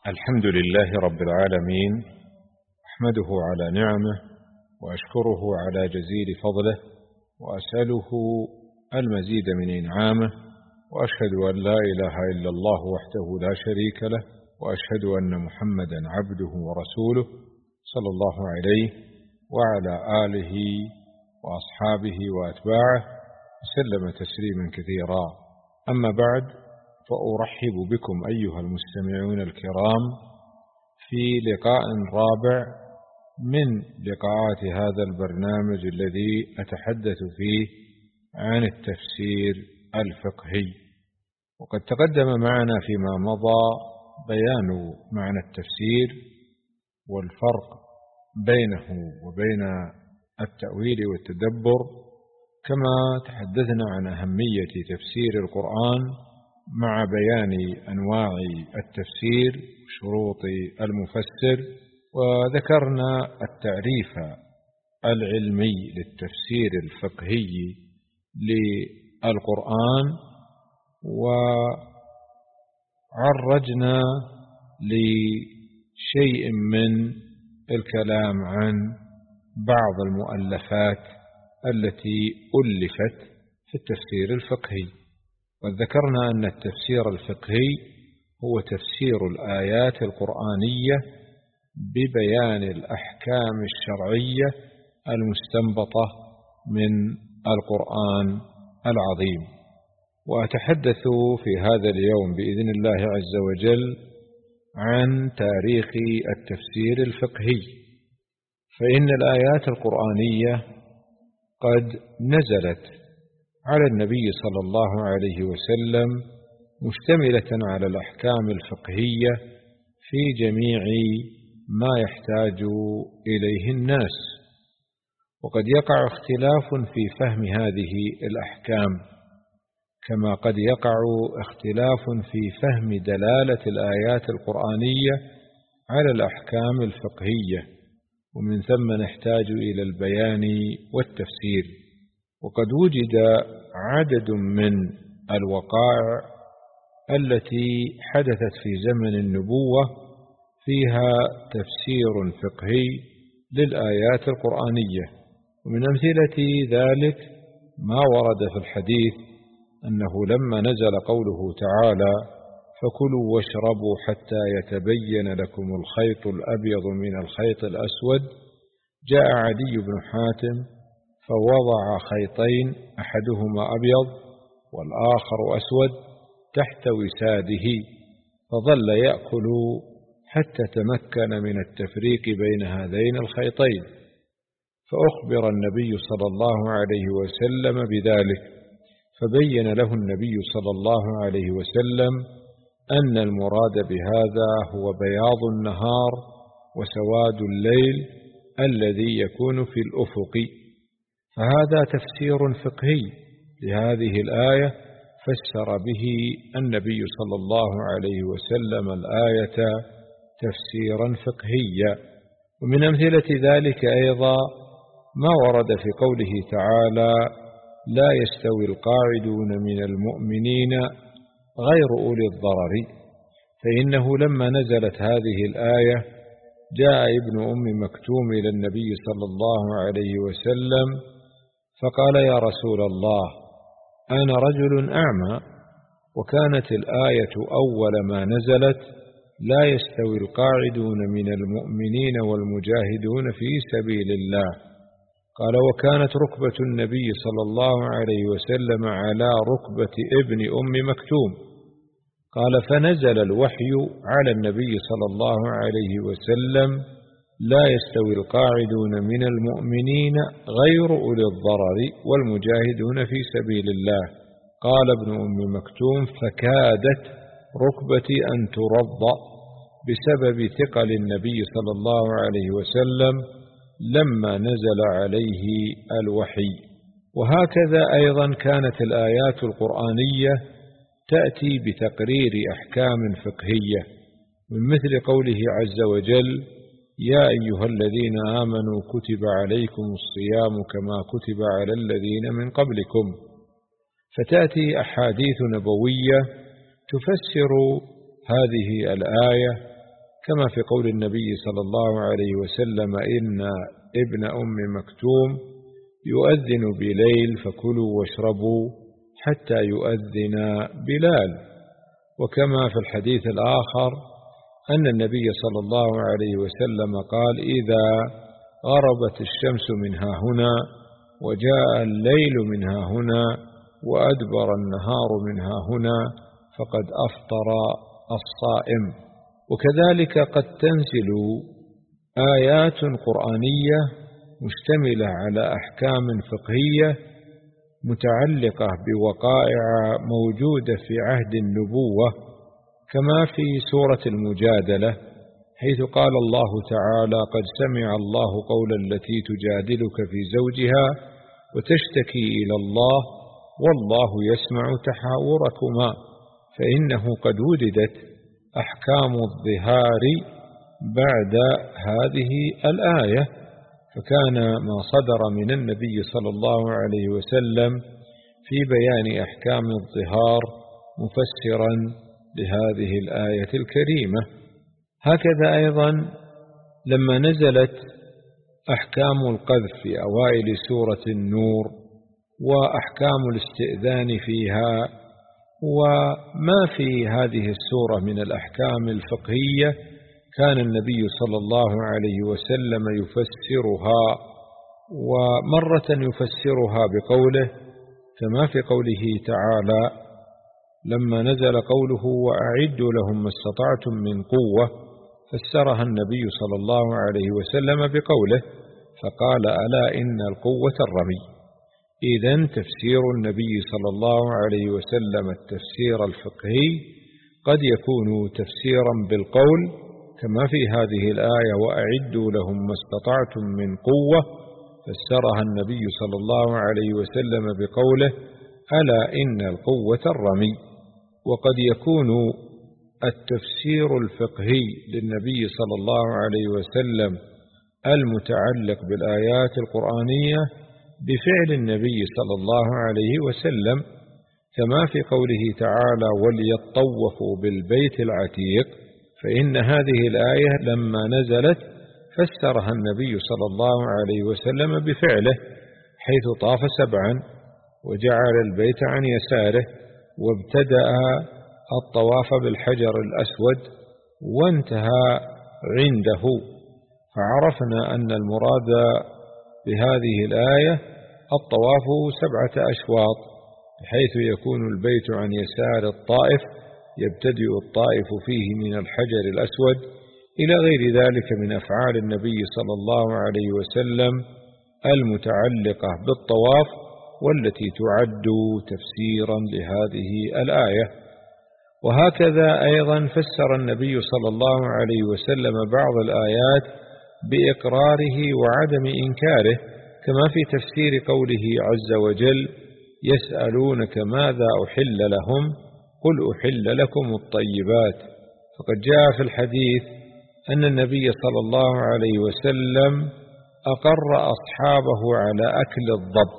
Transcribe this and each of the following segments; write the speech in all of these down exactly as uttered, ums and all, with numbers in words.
الحمد لله رب العالمين، أحمده على نعمه وأشكره على جزيل فضله وأسأله المزيد من إنعامه، وأشهد أن لا إله إلا الله وحده لا شريك له، وأشهد أن محمدا عبده ورسوله صلى الله عليه وعلى آله وأصحابه وأتباعه وسلم تسليما كثيرا. أما بعد، فأرحب بكم أيها المستمعون الكرام في لقاء رابع من لقاءات هذا البرنامج الذي أتحدث فيه عن التفسير الفقهي. وقد تقدم معنا فيما مضى بيان معنى التفسير والفرق بينه وبين التأويل والتدبر، كما تحدثنا عن أهمية تفسير القرآن مع بيان أنواع التفسير وشروط المفسر، وذكرنا التعريف العلمي للتفسير الفقهي للقرآن، وعرجنا لشيء من الكلام عن بعض المؤلفات التي ألفت في التفسير الفقهي. وذكرنا أن التفسير الفقهي هو تفسير الآيات القرآنية ببيان الأحكام الشرعية المستنبطة من القرآن العظيم. وأتحدث في هذا اليوم بإذن الله عز وجل عن تاريخ التفسير الفقهي، فإن الآيات القرآنية قد نزلت على النبي صلى الله عليه وسلم مشتملة على الأحكام الفقهية في جميع ما يحتاج إليه الناس. وقد يقع اختلاف في فهم هذه الأحكام، كما قد يقع اختلاف في فهم دلالة الآيات القرآنية على الأحكام الفقهية، ومن ثم نحتاج إلى البيان والتفسير. وقد وجد عدد من الوقائع التي حدثت في زمن النبوة فيها تفسير فقهي للآيات القرآنية، ومن أمثلة ذلك ما ورد في الحديث أنه لما نزل قوله تعالى: فكلوا واشربوا حتى يتبين لكم الخيط الأبيض من الخيط الأسود، جاء عدي بن حاتم فوضع خيطين أحدهما أبيض والآخر أسود تحت وساده، فظل يأكل حتى تمكن من التفريق بين هذين الخيطين، فأخبر النبي صلى الله عليه وسلم بذلك، فبين له النبي صلى الله عليه وسلم أن المراد بهذا هو بياض النهار وسواد الليل الذي يكون في الأفق. فهذا تفسير فقهي لهذه الآية، فسر به النبي صلى الله عليه وسلم الآية تفسيرا فقهيا. ومن أمثلة ذلك أيضا ما ورد في قوله تعالى: لا يستوي القاعدون من المؤمنين غير أولي الضرر، فإنه لما نزلت هذه الآية جاء ابن أم مكتوم إلى النبي صلى الله عليه وسلم فقال: يا رسول الله، أنا رجل أعمى، وكانت الآية أول ما نزلت: لا يستوي القاعدون من المؤمنين والمجاهدون في سبيل الله. قال: وكانت ركبة النبي صلى الله عليه وسلم على ركبة ابن أم مكتوم. قال: فنزل الوحي على النبي صلى الله عليه وسلم: لا يستوي القاعدون من المؤمنين غير أولي الضرر والمجاهدون في سبيل الله. قال ابن أم مكتوم: فكادت ركبتي أن ترض بسبب ثقل النبي صلى الله عليه وسلم لما نزل عليه الوحي. وهكذا أيضا كانت الآيات القرآنية تأتي بتقرير أحكام فقهية، من مثل قوله عز وجل: يا أيها الذين آمنوا كتب عليكم الصيام كما كتب على الذين من قبلكم. فتأتي أحاديث نبوية تفسر هذه الآية كما في قول النبي صلى الله عليه وسلم: إن ابن أم مكتوم يؤذن بليل فكلوا واشربوا حتى يؤذن بلال. وكما في الحديث الآخر أن النبي صلى الله عليه وسلم قال: إذا غربت الشمس من ها هنا وجاء الليل من ها هنا وأدبر النهار من ها هنا فقد أفطر الصائم. وكذلك قد تنزل آيات قرآنية مشتملة على أحكام فقهية متعلقة بوقائع موجودة في عهد النبوة، كما في سورة المجادلة حيث قال الله تعالى: قد سمع الله قول التي تجادلك في زوجها وتشتكي إلى الله والله يسمع تحاوركما، فإنه قد وجدت أحكام الظهار بعد هذه الآية. فكان ما صدر من النبي صلى الله عليه وسلم في بيان أحكام الظهار مفسرا لهذه الآية الكريمة. هكذا أيضا لما نزلت أحكام القذف في أوائل سورة النور وأحكام الاستئذان فيها وما في هذه السورة من الأحكام الفقهية، كان النبي صلى الله عليه وسلم يفسرها، ومرة يفسرها بقوله كما في قوله تعالى لما نزل قوله: وأعدوا لهم ما استطعتم من قوة، فسرها النبي صلى الله عليه وسلم بقوله فقال: ألا إن القوة الرمي. إذن تفسير النبي صلى الله عليه وسلم التفسير الفقهي قد يكون تفسيرا بالقول كما في هذه الآية: وأعدوا لهم ما استطعتم من قوة، فسرها النبي صلى الله عليه وسلم بقوله: ألا إن القوة الرمي. وقد يكون التفسير الفقهي للنبي صلى الله عليه وسلم المتعلق بالآيات القرآنية بفعل النبي صلى الله عليه وسلم، كما في قوله تعالى: وليطوفوا بالبيت العتيق، فإن هذه الآية لما نزلت فسرها النبي صلى الله عليه وسلم بفعله، حيث طاف سبعا وجعل البيت عن يساره وابتدأ الطواف بالحجر الأسود وانتهى عنده. فعرفنا أن المراد بهذه الآية الطواف سبعة أشواط، بحيث يكون البيت عن يسار الطائف، يبتدئ الطائف فيه من الحجر الأسود إلى غير ذلك من أفعال النبي صلى الله عليه وسلم المتعلقة بالطواف، والتي تعد تفسيرا لهذه الآية. وهكذا أيضا فسر النبي صلى الله عليه وسلم بعض الآيات بإقراره وعدم إنكاره، كما في تفسير قوله عز وجل: يسألونك ماذا أحل لهم قل أحل لكم الطيبات. فقد جاء في الحديث أن النبي صلى الله عليه وسلم أقر أصحابه على أكل الضب،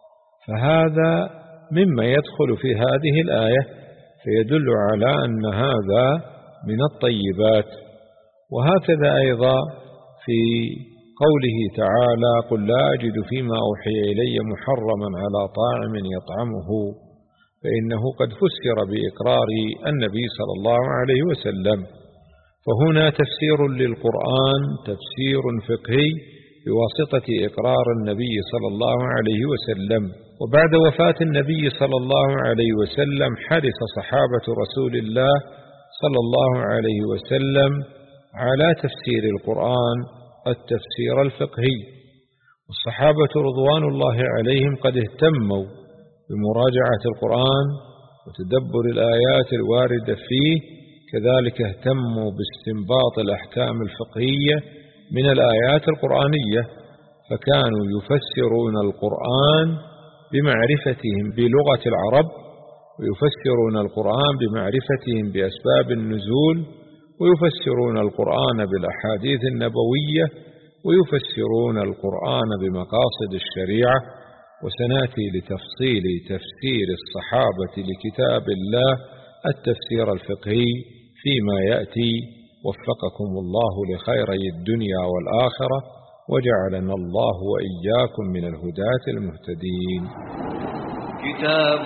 فهذا مما يدخل في هذه الآية، فيدل على أن هذا من الطيبات. وهكذا أيضا في قوله تعالى: قل لا أجد فيما أوحي إلي محرما على طاعم يطعمه، فإنه قد فسر بإقرار النبي صلى الله عليه وسلم. فهنا تفسير للقرآن تفسير فقهي بواسطة إقرار النبي صلى الله عليه وسلم. وبعد وفاة النبي صلى الله عليه وسلم حرص صحابة رسول الله صلى الله عليه وسلم على تفسير القرآن التفسير الفقهي، والصحابة رضوان الله عليهم قد اهتموا بمراجعة القرآن وتدبر الآيات الواردة فيه، كذلك اهتموا باستنباط الأحكام الفقهية من الآيات القرآنية، فكانوا يفسرون القرآن بمعرفتهم بلغة العرب، ويفسرون القرآن بمعرفتهم بأسباب النزول، ويفسرون القرآن بالأحاديث النبوية، ويفسرون القرآن بمقاصد الشريعة. وسنأتي لتفصيل تفسير الصحابة لكتاب الله التفسير الفقهي فيما يأتي، وفقكم الله لخيري الدنيا والآخرة، وجعلنا الله وإياكم من الهداة المهتدين. كتاب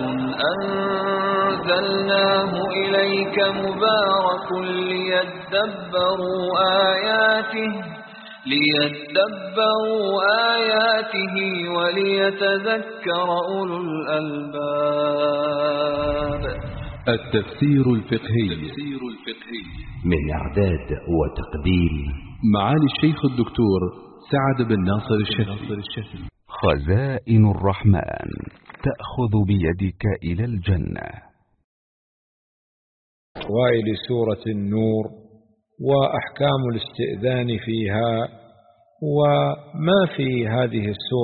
أنزلناه إليك مبارك ليدبروا آياته ليدبروا آياته وليتذكر أولو الألباب. التفسير الفقهي من إعداد وتقديم معالي الشيخ الدكتور سعد بن ناصر الشافعي. خزائن الرحمن تأخذ بيدك إلى الجنة. وإلى سورة النور وأحكام الاستئذان فيها، وما في هذه السورة